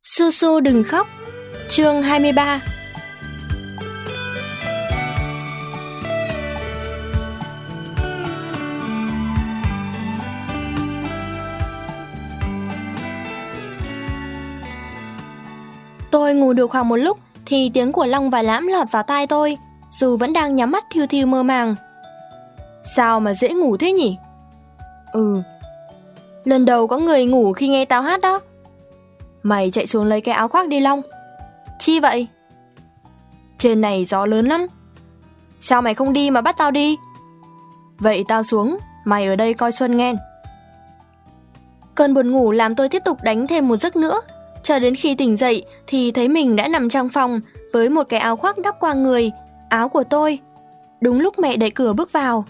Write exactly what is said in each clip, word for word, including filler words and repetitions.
Su Su đừng khóc. Chương hai mươi ba. Tôi ngủ được khoảng một lúc thì tiếng của Long và Lãm lọt vào tai tôi, dù vẫn đang nhắm mắt thiu thiu mơ màng. Sao mà dễ ngủ thế nhỉ? Ừ. Lần đầu có người ngủ khi nghe tao hát đó. Mày chạy xuống lấy cái áo khoác đi Long. Chi vậy? Trên này gió lớn lắm. Sao mày không đi mà bắt tao đi? Vậy tao xuống, mày ở đây coi Xuân nghe. Cơn buồn ngủ làm tôi tiếp tục đánh thêm một giấc nữa. Cho đến khi tỉnh dậy thì thấy mình đã nằm trong phòng với một cái áo khoác đắp qua người, áo của tôi. Đúng lúc mẹ đẩy cửa bước vào.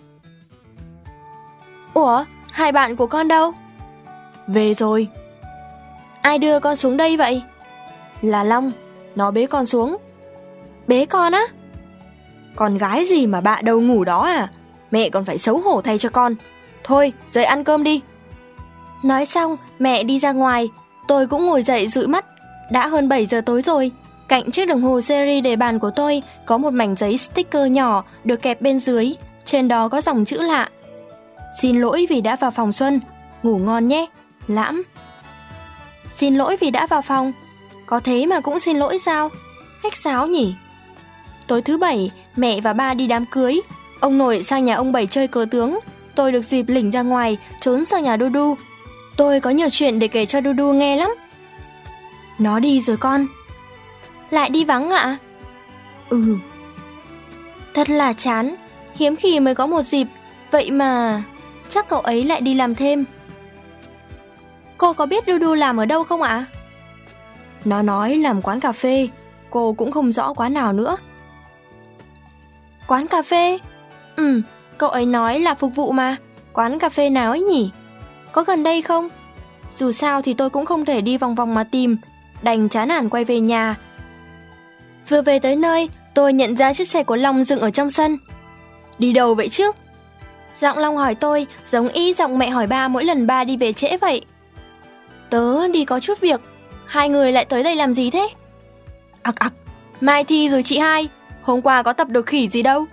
Ủa, hai bạn của con đâu? Về rồi. Ai đưa con xuống đây vậy? Là Long, nó bế con xuống. Bế con á? Con gái gì mà bạ đâu ngủ đó à? Mẹ còn phải xấu hổ thay cho con. Thôi, dậy ăn cơm đi. Nói xong, mẹ đi ra ngoài. Tôi cũng ngồi dậy dụi mắt. Đã hơn bảy giờ tối rồi. Cạnh chiếc đồng hồ series để bàn của tôi có một mảnh giấy sticker nhỏ được kẹp bên dưới. Trên đó có dòng chữ lạ. Xin lỗi vì đã vào phòng Xuân. Ngủ ngon nhé, Lãm. Xin lỗi vì đã vào phòng. Có thế mà cũng xin lỗi sao? Khách sáo nhỉ. Tối thứ bảy, mẹ và ba đi đám cưới. Ông nội sang nhà ông Bảy chơi cờ tướng. Tôi được dịp lỉnh ra ngoài, trốn sang nhà Dudu. Tôi có nhiều chuyện để kể cho Dudu nghe lắm. Nó đi rồi con. Lại đi vắng ạ? Ừ. Thật là chán. Hiếm khi mới có một dịp. Vậy mà chắc cậu ấy lại đi làm thêm. Cô có biết Dudu làm ở đâu không ạ? Nó nói làm quán cà phê. Cô cũng không rõ quán nào nữa. Quán cà phê? Ừ, cậu ấy nói là phục vụ mà. Quán cà phê nào ấy nhỉ? Có gần đây không? Dù sao thì tôi cũng không thể đi vòng vòng mà tìm. Đành chán nản quay về nhà. Vừa về tới nơi, tôi nhận ra chiếc xe của Long dừng ở trong sân. Đi đâu vậy chứ? Giọng Long hỏi tôi giống y giọng mẹ hỏi ba mỗi lần ba đi về trễ vậy. Tớ đi có chút việc. Hai người lại tới đây làm gì thế? Ặc ặc, mai thi rồi chị hai. Hôm qua có tập được khỉ gì đâu.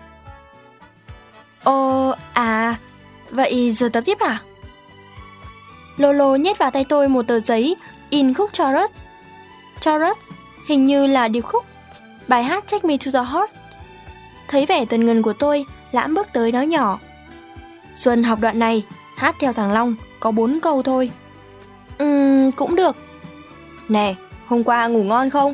Ồ, à, vậy giờ tập tiếp à? Lolo nhét vào tay tôi một tờ giấy in khúc Chorus. Chorus hình như là điệp khúc bài hát Take Me to the Heart. Thấy vẻ tần ngần của tôi, Lãm bước tới nói nhỏ. Xuân học đoạn này, hát theo thằng Long, có bốn câu thôi. Ừm, cũng được. Nè, hôm qua ngủ ngon không?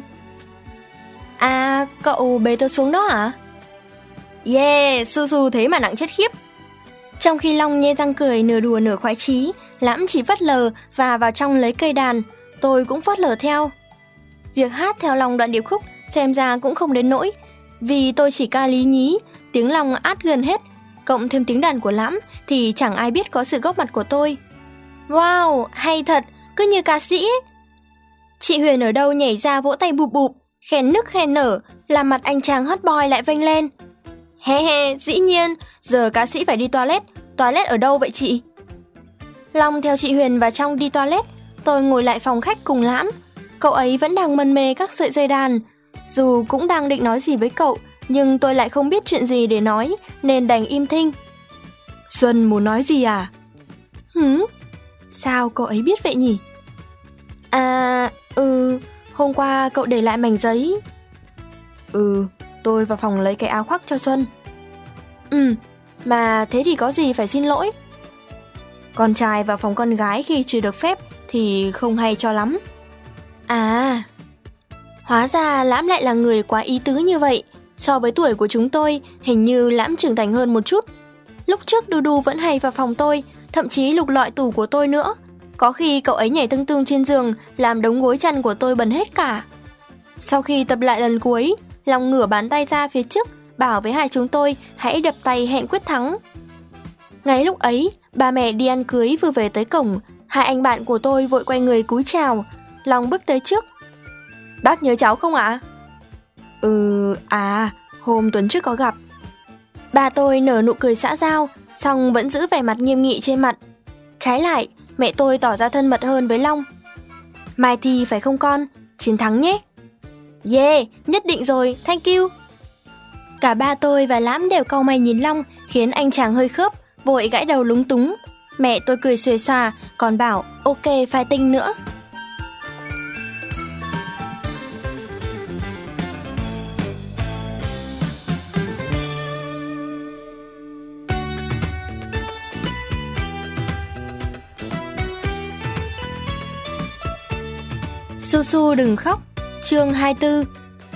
À, cậu bế tôi xuống đó hả? Yeah, Su Su thế mà nặng chết khiếp. Trong khi Long nhe răng cười nửa đùa nửa khoái chí, Lãm chỉ phớt lờ và vào trong lấy cây đàn. Tôi cũng phớt lờ theo. Việc hát theo Long đoạn điệp khúc xem ra cũng không đến nỗi, vì tôi chỉ ca lý nhí, tiếng Long át gần hết, cộng thêm tiếng đàn của Lãm thì chẳng ai biết có sự góp mặt của tôi. Wow, hay thật, cứ như ca sĩ ấy. Chị Huyền ở đâu nhảy ra vỗ tay bụp bụp, khen nức khen nở, làm mặt anh chàng hot boy lại vênh lên. He he, dĩ nhiên, giờ ca sĩ phải đi toilet. Toilet ở đâu vậy chị? Long theo chị Huyền vào trong đi toilet. Tôi ngồi lại phòng khách cùng Lãm. Cậu ấy vẫn đang mân mê các sợi dây đàn. Dù cũng đang định nói gì với cậu, nhưng tôi lại không biết chuyện gì để nói, nên đành im thinh. Xuân muốn nói gì à? Hử? Sao cậu ấy biết vậy nhỉ? À, ừ, hôm qua cậu để lại mảnh giấy. Ừ, tôi vào phòng lấy cái áo khoác cho Xuân. Ừ, mà thế thì có gì phải xin lỗi. Con trai vào phòng con gái khi chưa được phép thì không hay cho lắm. À, hóa ra Lãm lại là người quá ý tứ như vậy. So với tuổi của chúng tôi, hình như Lãm trưởng thành hơn một chút. Lúc trước Dudu vẫn hay vào phòng tôi, thậm chí lục lọi tủ của tôi nữa. Có khi cậu ấy nhảy tưng tưng trên giường, làm đống gối chăn của tôi bẩn hết cả. Sau khi tập lại lần cuối, Long ngửa bàn tay ra phía trước, bảo với hai chúng tôi hãy đập tay hẹn quyết thắng. Ngay lúc ấy, ba mẹ đi ăn cưới vừa về tới cổng. Hai anh bạn của tôi vội quay người cúi chào. Long bước tới trước. Bác nhớ cháu không ạ? Ừ, à, hôm tuần trước có gặp. Ba tôi nở nụ cười xã giao, song vẫn giữ vẻ mặt nghiêm nghị trên mặt. Trái lại, mẹ tôi tỏ ra thân mật hơn với Long. Mai thi phải không con? chiến thắng nhé. Yeah, nhất định rồi, thank you. Cả ba tôi và Lãm đều cau mày nhìn Long, khiến anh chàng hơi khớp, vội gãi đầu lúng túng. Mẹ tôi cười xuề xòa, còn bảo ok phai tinh nữa. Su Su đừng khóc, chương hai mươi tư.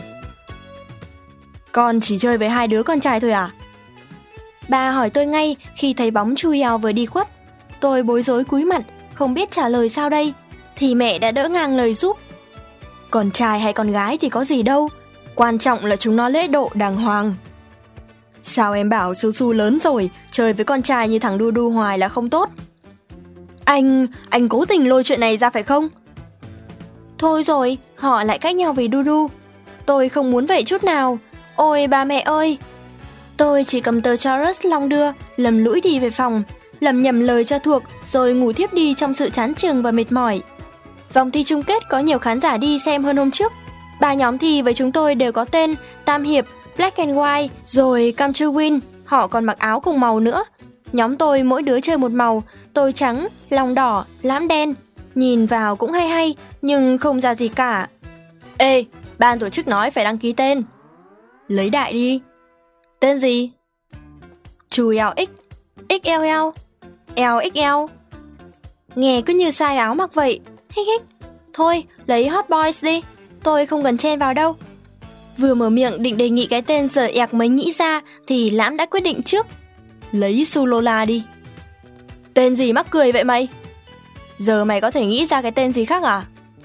Con chỉ chơi với hai đứa con trai thôi à? Ba hỏi tôi ngay khi thấy bóng Chu Yào vừa đi khuất. Tôi bối rối cúi mặt, không biết trả lời sao đây, thì mẹ đã đỡ ngang lời giúp. Con trai hay con gái thì có gì đâu, quan trọng là chúng nó lễ độ đàng hoàng. Sao em bảo Su Su lớn rồi, chơi với con trai như thằng Du Du hoài là không tốt? Anh, anh cố tình lôi chuyện này ra phải không? Thôi rồi, họ lại cách nhau vì Du Du. Tôi không muốn vậy chút nào. Ôi ba mẹ ơi! Tôi chỉ cầm tờ Taurus Long đưa, lầm lũi đi về phòng, lầm nhầm lời cho thuộc rồi ngủ thiếp đi trong sự chán chường và mệt mỏi. Vòng thi chung kết có nhiều khán giả đi xem hơn hôm trước. Ba nhóm thi với chúng tôi đều có tên Tam Hiệp, Black and White, rồi Come to Win. Họ còn mặc áo cùng màu nữa. Nhóm tôi mỗi đứa chơi một màu, tôi trắng, Long đỏ, Lãm đen. Nhìn vào cũng hay hay, nhưng không ra gì cả. Ê, ban tổ chức nói phải đăng ký tên. Lấy đại đi. Tên gì? Chu Yào X, ích eo eo, L ích eo. Nghe cứ như size áo mặc vậy. Hích hích. Thôi, lấy Hot Boys đi, tôi không cần chen vào đâu. Vừa mở miệng định đề nghị cái tên giờ ẹc mới nghĩ ra thì Lãm đã quyết định trước. Lấy Su Lola đi. Tên gì mắc cười vậy mày? Giờ mày có thể nghĩ ra cái tên gì khác à?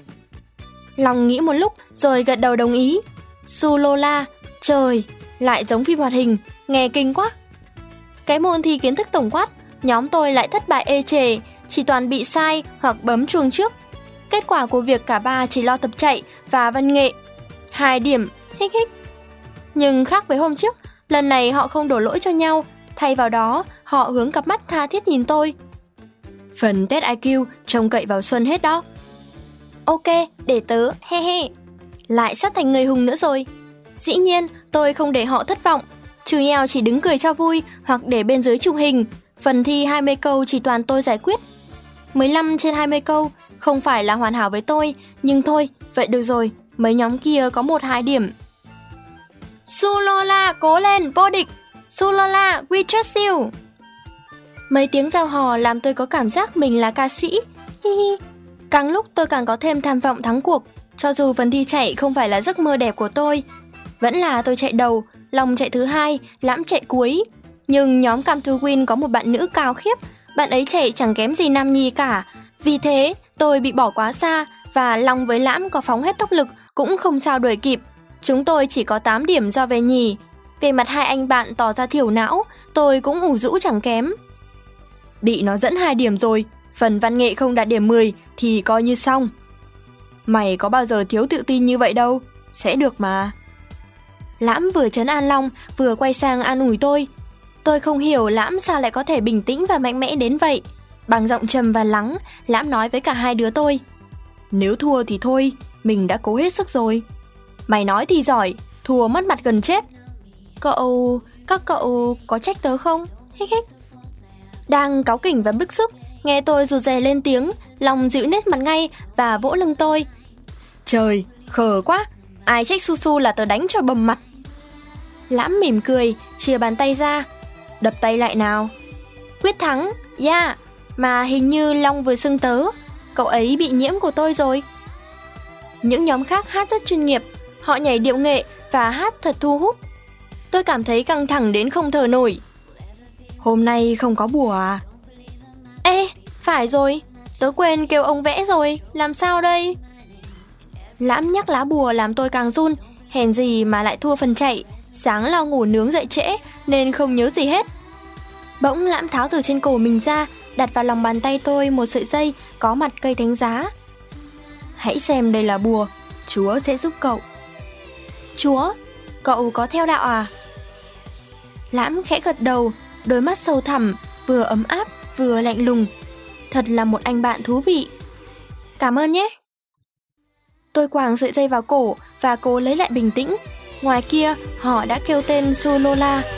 Long nghĩ một lúc rồi gật đầu đồng ý. Su Lola, trời, lại giống phim hoạt hình, nghe kinh quá. Cái môn thi kiến thức tổng quát, nhóm tôi lại thất bại ê chề, chỉ toàn bị sai hoặc bấm chuông trước. Kết quả của việc cả ba chỉ lo tập chạy và văn nghệ. Hai điểm, hích hích. Nhưng khác với hôm trước, lần này họ không đổ lỗi cho nhau, thay vào đó họ hướng cặp mắt tha thiết nhìn tôi. Phần test i kiu trông cậy vào Xuân hết đó. Ok, để tớ, he he. Lại sắp thành người hùng nữa rồi. Dĩ nhiên, tôi không để họ thất vọng. Chu Yào chỉ đứng cười cho vui hoặc để bên dưới chụp hình. Phần thi hai mươi câu chỉ toàn tôi giải quyết. mười lăm trên hai mươi câu, không phải là hoàn hảo với tôi, nhưng thôi, vậy được rồi, mấy nhóm kia có một hai điểm. Su Lola, cố lên, vô địch! Su Lola, we trust you! Mấy tiếng reo hò làm tôi có cảm giác mình là ca sĩ. Hi hi. Càng lúc tôi càng có thêm tham vọng thắng cuộc, cho dù phần thi chạy không phải là giấc mơ đẹp của tôi. Vẫn là tôi chạy đầu, Long chạy thứ hai, Lãm chạy cuối. Nhưng nhóm Come to Win có một bạn nữ cao khiếp, bạn ấy chạy chẳng kém gì Nam Nhi cả. Vì thế, tôi bị bỏ quá xa và Long với Lãm có phóng hết tốc lực cũng không sao đuổi kịp. Chúng tôi chỉ có tám điểm do về nhì. Về mặt hai anh bạn tỏ ra thiểu não, tôi cũng ủ rũ chẳng kém. Bị nó dẫn hai điểm rồi, phần văn nghệ không đạt điểm mười thì coi như xong. Mày có bao giờ thiếu tự tin như vậy đâu, sẽ được mà. Lãm vừa trấn an Long, vừa quay sang an ủi tôi. Tôi không hiểu Lãm sao lại có thể bình tĩnh và mạnh mẽ đến vậy. Bằng giọng trầm và lắng, Lãm nói với cả hai đứa tôi. Nếu thua thì thôi, mình đã cố hết sức rồi. Mày nói thì giỏi, thua mất mặt gần chết. Cậu, các cậu có trách tớ không? Hích hích. Đang cáu kỉnh và bức xúc, nghe tôi rụt rè lên tiếng, Long dịu nét mặt ngay và vỗ lưng tôi. Trời, khờ quá, ai trách Su Su là tớ đánh cho bầm mặt. Lãm mỉm cười, chia bàn tay ra. Đập tay lại nào. Quyết thắng, yeah. Mà hình như Long vừa xưng tớ, cậu ấy bị nhiễm của tôi rồi. Những nhóm khác hát rất chuyên nghiệp, họ nhảy điệu nghệ và hát thật thu hút. Tôi cảm thấy căng thẳng đến không thở nổi. Hôm nay không có bùa à? Ê, phải rồi, tớ quên kêu ông vẽ rồi, làm sao đây? Lãm nhắc lá bùa làm tôi càng run, hèn gì mà lại thua phần chạy. Sáng lo ngủ nướng dậy trễ nên không nhớ gì hết. Bỗng Lãm tháo từ trên cổ mình ra, đặt vào lòng bàn tay tôi một sợi dây có mặt cây thánh giá. Hãy xem đây là bùa, Chúa sẽ giúp cậu. Chúa? Cậu có theo đạo à? Lãm khẽ gật đầu, đôi mắt sâu thẳm, vừa ấm áp vừa lạnh lùng. Thật là một anh bạn thú vị. Cảm ơn nhé. Tôi quàng sợi dây vào cổ và cố lấy lại bình tĩnh. Ngoài kia, họ đã kêu tên Su Lola.